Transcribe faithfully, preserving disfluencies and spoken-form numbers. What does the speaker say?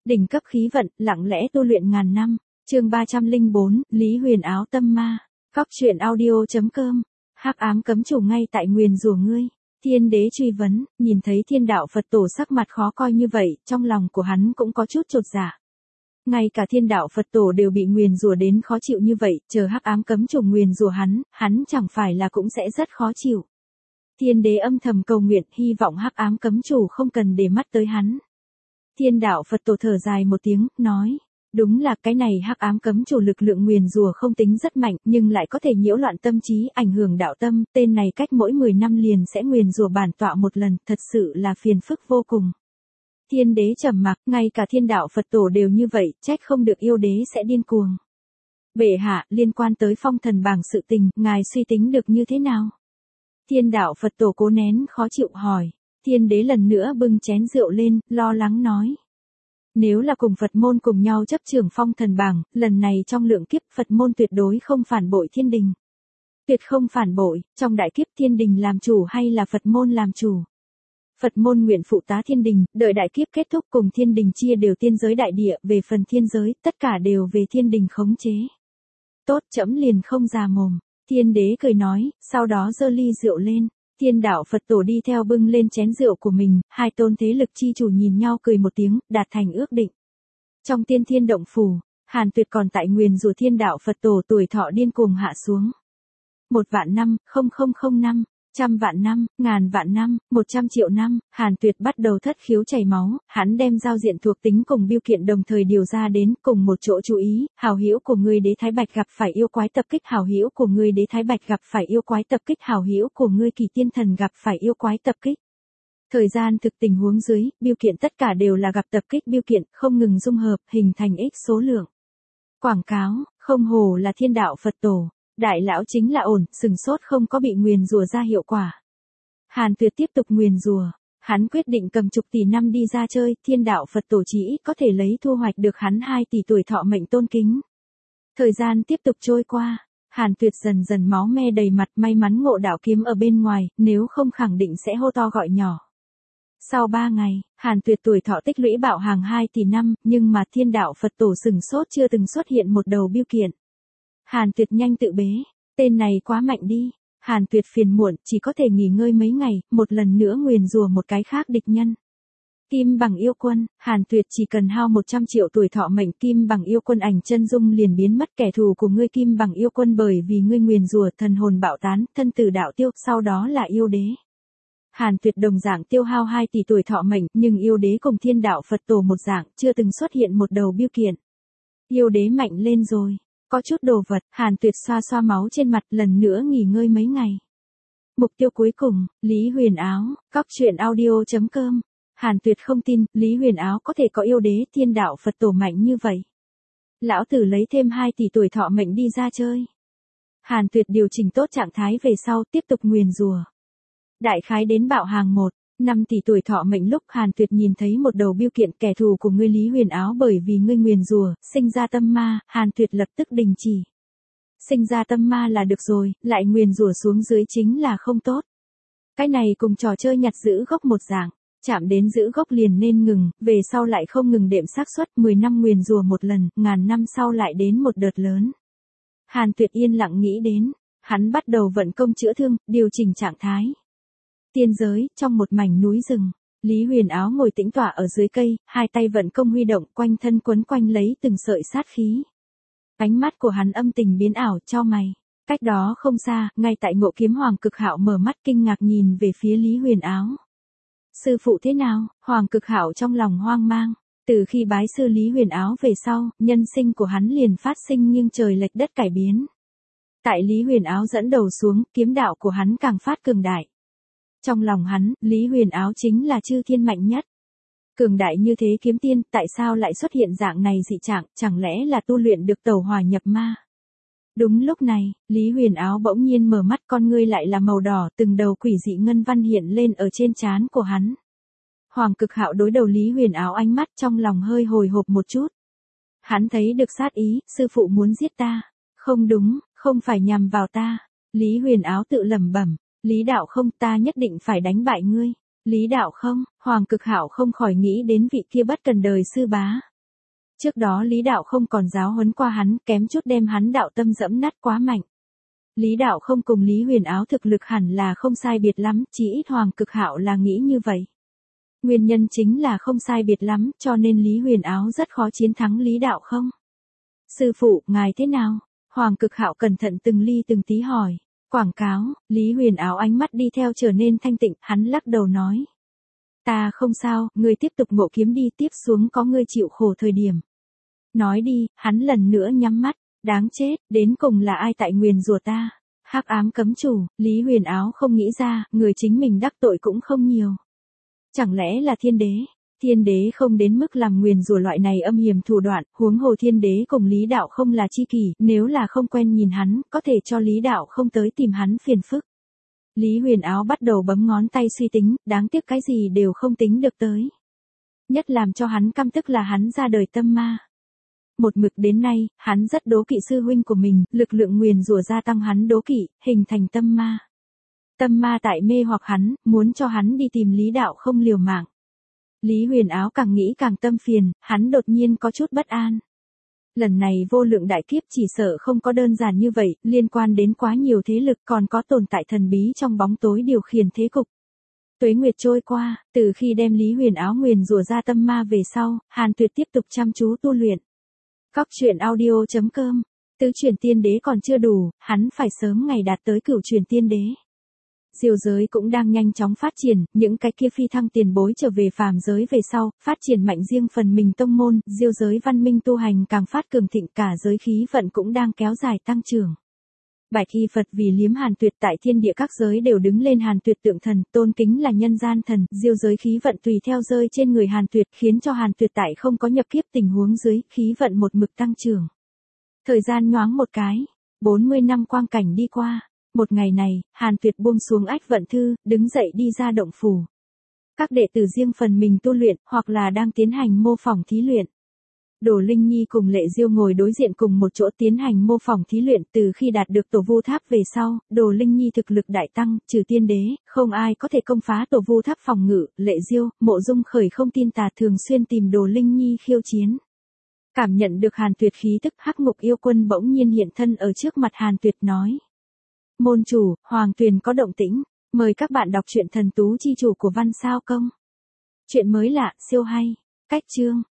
Đỉnh cấp khí vận, lặng lẽ tu luyện ngàn năm. Chương ba trăm lẻ bốn, Lý Huyền Áo tâm ma. Cóc truyện audio chấm com. Hắc ám cấm chủ ngay tại nguyền rủa ngươi. Thiên đế truy vấn, nhìn thấy thiên đạo Phật tổ sắc mặt khó coi như vậy, trong lòng của hắn cũng có chút chột dạ. Ngay cả thiên đạo Phật tổ đều bị nguyền rủa đến khó chịu như vậy, chờ hắc ám cấm chủ nguyền rủa hắn, hắn chẳng phải là cũng sẽ rất khó chịu. Thiên đế âm thầm cầu nguyện, hy vọng hắc ám cấm chủ không cần để mắt tới hắn. Thiên đạo Phật tổ thở dài một tiếng, nói, đúng là cái này hắc ám cấm chủ lực lượng nguyền rủa không tính rất mạnh, nhưng lại có thể nhiễu loạn tâm trí, ảnh hưởng đạo tâm, tên này cách mỗi mười năm liền sẽ nguyền rủa bản tọa một lần, thật sự là phiền phức vô cùng. Thiên đế trầm mặc, ngay cả thiên đạo Phật tổ đều như vậy, trách không được yêu đế sẽ điên cuồng. Bệ hạ, liên quan tới phong thần bảng sự tình, ngài suy tính được như thế nào? Thiên đạo Phật tổ cố nén khó chịu hỏi. Thiên đế lần nữa bưng chén rượu lên, lo lắng nói. Nếu là cùng Phật môn cùng nhau chấp trưởng phong thần bảng, lần này trong lượng kiếp Phật môn tuyệt đối không phản bội thiên đình. Tuyệt không phản bội, trong đại kiếp thiên đình làm chủ hay là Phật môn làm chủ? Phật môn nguyện phụ tá thiên đình, đợi đại kiếp kết thúc cùng thiên đình chia đều tiên giới đại địa, về phần thiên giới, tất cả đều về thiên đình khống chế. Tốt, trẫm liền không già mồm. Thiên đế cười nói, sau đó giơ ly rượu lên. Thiên đạo Phật tổ đi theo bưng lên chén rượu của mình, hai tôn thế lực chi chủ nhìn nhau cười một tiếng, đạt thành ước định. Trong tiên thiên động phủ, Hàn Tuyệt còn tại nguyền rủa thiên đạo Phật tổ tuổi thọ điên cuồng hạ xuống. Một vạn năm, không không không năm, trăm vạn năm, ngàn vạn năm, một trăm triệu năm, Hàn Tuyệt bắt đầu thất khiếu chảy máu, hắn đem giao diện thuộc tính cùng biêu kiện đồng thời điều ra đến cùng một chỗ chú ý, hảo hữu của ngươi đế Thái Bạch gặp phải yêu quái tập kích, hảo hữu của ngươi đế Thái Bạch gặp phải yêu quái tập kích, hảo hữu của ngươi Kỳ Tiên Thần gặp phải yêu quái tập kích. Thời gian thực tình huống dưới, biêu kiện tất cả đều là gặp tập kích biêu kiện, không ngừng dung hợp, hình thành x số lượng. Quảng cáo, không hồ là thiên đạo Phật tổ. Đại lão chính là ổn, sừng sốt không có bị nguyền rủa ra hiệu quả. Hàn Tuyệt tiếp tục nguyền rủa, hắn quyết định cầm chục tỷ năm đi ra chơi, thiên đạo Phật tổ chỉ ít có thể lấy thu hoạch được hắn hai tỷ tuổi thọ mệnh tôn kính. Thời gian tiếp tục trôi qua, Hàn Tuyệt dần dần máu me đầy mặt, may mắn ngộ đạo kiếm ở bên ngoài, nếu không khẳng định sẽ hô to gọi nhỏ. Sau ba ngày, Hàn Tuyệt tuổi thọ tích lũy bảo hàng hai tỷ năm, nhưng mà thiên đạo Phật tổ sừng sốt chưa từng xuất hiện một đầu biêu kiện. Hàn Tuyệt nhanh tự bế, tên này quá mạnh đi. Hàn Tuyệt phiền muộn, chỉ có thể nghỉ ngơi mấy ngày, một lần nữa nguyền rủa một cái khác địch nhân. Kim bằng yêu quân, Hàn Tuyệt chỉ cần hao một trăm triệu tuổi thọ mệnh, Kim bằng yêu quân ảnh chân dung liền biến mất, kẻ thù của ngươi Kim bằng yêu quân bởi vì ngươi nguyền rủa thần hồn bạo tán, thân tử đạo tiêu, sau đó là yêu đế. Hàn Tuyệt đồng dạng tiêu hao hai tỷ tuổi thọ mệnh, nhưng yêu đế cùng thiên đạo Phật tổ một dạng, chưa từng xuất hiện một đầu biêu kiện. Yêu đế mạnh lên rồi. Có chút đồ vật, Hàn Tuyệt xoa xoa máu trên mặt, lần nữa nghỉ ngơi mấy ngày. Mục tiêu cuối cùng, Lý Huyền Áo, cóc truyện audio chấm com. Hàn Tuyệt không tin, Lý Huyền Áo có thể có yêu đế thiên đạo Phật tổ mạnh như vậy. Lão tử lấy thêm hai tỷ tuổi thọ mệnh đi ra chơi. Hàn Tuyệt điều chỉnh tốt trạng thái về sau, tiếp tục nguyền rủa. Đại khái đến bạo hàng một. năm tỷ tuổi thọ mệnh lúc Hàn Tuyệt nhìn thấy một đầu biêu kiện, kẻ thù của ngươi Lý Huyền Áo bởi vì ngươi nguyền rủa, sinh ra tâm ma, Hàn Tuyệt lập tức đình chỉ. Sinh ra tâm ma là được rồi, lại nguyền rủa xuống dưới chính là không tốt. Cái này cùng trò chơi nhặt giữ gốc một dạng, chạm đến giữ gốc liền nên ngừng, về sau lại không ngừng đệm xác suất, mười năm nguyền rủa một lần, ngàn năm sau lại đến một đợt lớn. Hàn Tuyệt yên lặng nghĩ đến, hắn bắt đầu vận công chữa thương, điều chỉnh trạng thái. Tiên giới, trong một mảnh núi rừng, Lý Huyền Áo ngồi tĩnh tọa ở dưới cây, hai tay vận công huy động, quanh thân quấn quanh lấy từng sợi sát khí. Ánh mắt của hắn âm tình biến ảo, chau mày. Cách đó không xa, ngay tại Ngộ Kiếm Hoàng Cực Hạo mở mắt kinh ngạc nhìn về phía Lý Huyền Áo. Sư phụ thế nào? Hoàng Cực Hạo trong lòng hoang mang. Từ khi bái sư Lý Huyền Áo về sau, nhân sinh của hắn liền phát sinh nghiêng trời lệch đất cải biến. Tại Lý Huyền Áo dẫn đầu xuống, kiếm đạo của hắn càng phát cường đại. Trong lòng hắn, Lý Huyền Áo chính là chư thiên mạnh nhất. Cường đại như thế kiếm tiên, tại sao lại xuất hiện dạng này dị trạng, chẳng lẽ là tu luyện được tẩu hỏa nhập ma? Đúng lúc này, Lý Huyền Áo bỗng nhiên mở mắt, con ngươi lại là màu đỏ, từng đầu quỷ dị ngân văn hiện lên ở trên trán của hắn. Hoàng Cực Hạo đối đầu Lý Huyền Áo ánh mắt trong lòng hơi hồi hộp một chút. Hắn thấy được sát ý, sư phụ muốn giết ta. Không đúng, không phải nhằm vào ta. Lý Huyền Áo tự lẩm bẩm. Lý đạo không, ta nhất định phải đánh bại ngươi. Lý đạo không, Hoàng Cực Hạo không khỏi nghĩ đến vị kia bất cần đời sư bá. Trước đó Lý Đạo không còn giáo huấn qua hắn, kém chút đem hắn đạo tâm dẫm nát quá mạnh. Lý Đạo không cùng Lý Huyền Áo thực lực hẳn là không sai biệt lắm, chỉ ít Hoàng Cực Hạo là nghĩ như vậy. Nguyên nhân chính là không sai biệt lắm, cho nên Lý Huyền Áo rất khó chiến thắng Lý Đạo không. Sư phụ, ngài thế nào? Hoàng Cực Hạo cẩn thận từng ly từng tí hỏi. Quảng cáo, Lý Huyền Áo ánh mắt đi theo trở nên thanh tịnh, hắn lắc đầu nói. Ta không sao, ngươi tiếp tục ngộ kiếm đi, tiếp xuống có ngươi chịu khổ thời điểm. Nói đi, hắn lần nữa nhắm mắt, đáng chết, đến cùng là ai tại nguyền rủa ta? Hắc ám cấm chủ, Lý Huyền Áo không nghĩ ra, người chính mình đắc tội cũng không nhiều. Chẳng lẽ là thiên đế? Thiên đế không đến mức làm nguyền rủa loại này âm hiểm thủ đoạn, huống hồ thiên đế cùng Lý Đạo không là chi kỷ, nếu là không quen nhìn hắn, có thể cho Lý Đạo không tới tìm hắn phiền phức. Lý Huyền Áo bắt đầu bấm ngón tay suy tính, đáng tiếc cái gì đều không tính được tới. Nhất làm cho hắn căm tức là hắn ra đời tâm ma. Một mực đến nay, hắn rất đố kỵ sư huynh của mình, lực lượng nguyền rủa gia tăng hắn đố kỵ, hình thành tâm ma. Tâm ma tại mê hoặc hắn, muốn cho hắn đi tìm Lý Đạo không liều mạng. Lý Huyền Áo càng nghĩ càng tâm phiền, hắn đột nhiên có chút bất an. Lần này vô lượng đại kiếp chỉ sợ không có đơn giản như vậy, liên quan đến quá nhiều thế lực, còn có tồn tại thần bí trong bóng tối điều khiển thế cục. Tuế nguyệt trôi qua, từ khi đem Lý Huyền Áo nguyền rủa ra tâm ma về sau, Hàn Tuyệt tiếp tục chăm chú tu luyện. Cóc truyện audio chấm com, tứ chuyển tiên đế còn chưa đủ, hắn phải sớm ngày đạt tới cửu chuyển tiên đế. Diêu giới cũng đang nhanh chóng phát triển, những cái kia phi thăng tiền bối trở về phàm giới về sau, phát triển mạnh riêng phần mình tông môn, diêu giới văn minh tu hành càng phát cường thịnh, cả giới khí vận cũng đang kéo dài tăng trưởng. Bạch Y Phật vì liếm Hàn Tuyệt tại thiên địa các giới đều đứng lên Hàn Tuyệt tượng thần, tôn kính là nhân gian thần, diêu giới khí vận tùy theo rơi trên người Hàn Tuyệt, khiến cho Hàn Tuyệt tại không có nhập kiếp tình huống dưới, khí vận một mực tăng trưởng. Thời gian nhoáng một cái, bốn mươi năm quang cảnh đi qua. Một ngày này, Hàn Tuyệt buông xuống ách vận thư, đứng dậy đi ra động phủ. Các đệ tử riêng phần mình tu luyện, hoặc là đang tiến hành mô phỏng thí luyện. Đồ Linh Nhi cùng Lệ Diêu ngồi đối diện cùng một chỗ tiến hành mô phỏng thí luyện, từ khi đạt được tổ vu tháp về sau, Đồ Linh Nhi thực lực đại tăng, trừ tiên đế, không ai có thể công phá tổ vu tháp phòng ngự, Lệ Diêu, Mộ Dung Khởi không tin tà thường xuyên tìm Đồ Linh Nhi khiêu chiến. Cảm nhận được Hàn Tuyệt khí tức, Hắc Ngục yêu quân bỗng nhiên hiện thân ở trước mặt Hàn Tuyệt nói. Môn chủ, Hoàng Tuyền có động tĩnh, mời các bạn đọc truyện thần tú chi chủ của Văn Sao Công. Chuyện mới lạ, siêu hay, cách chương.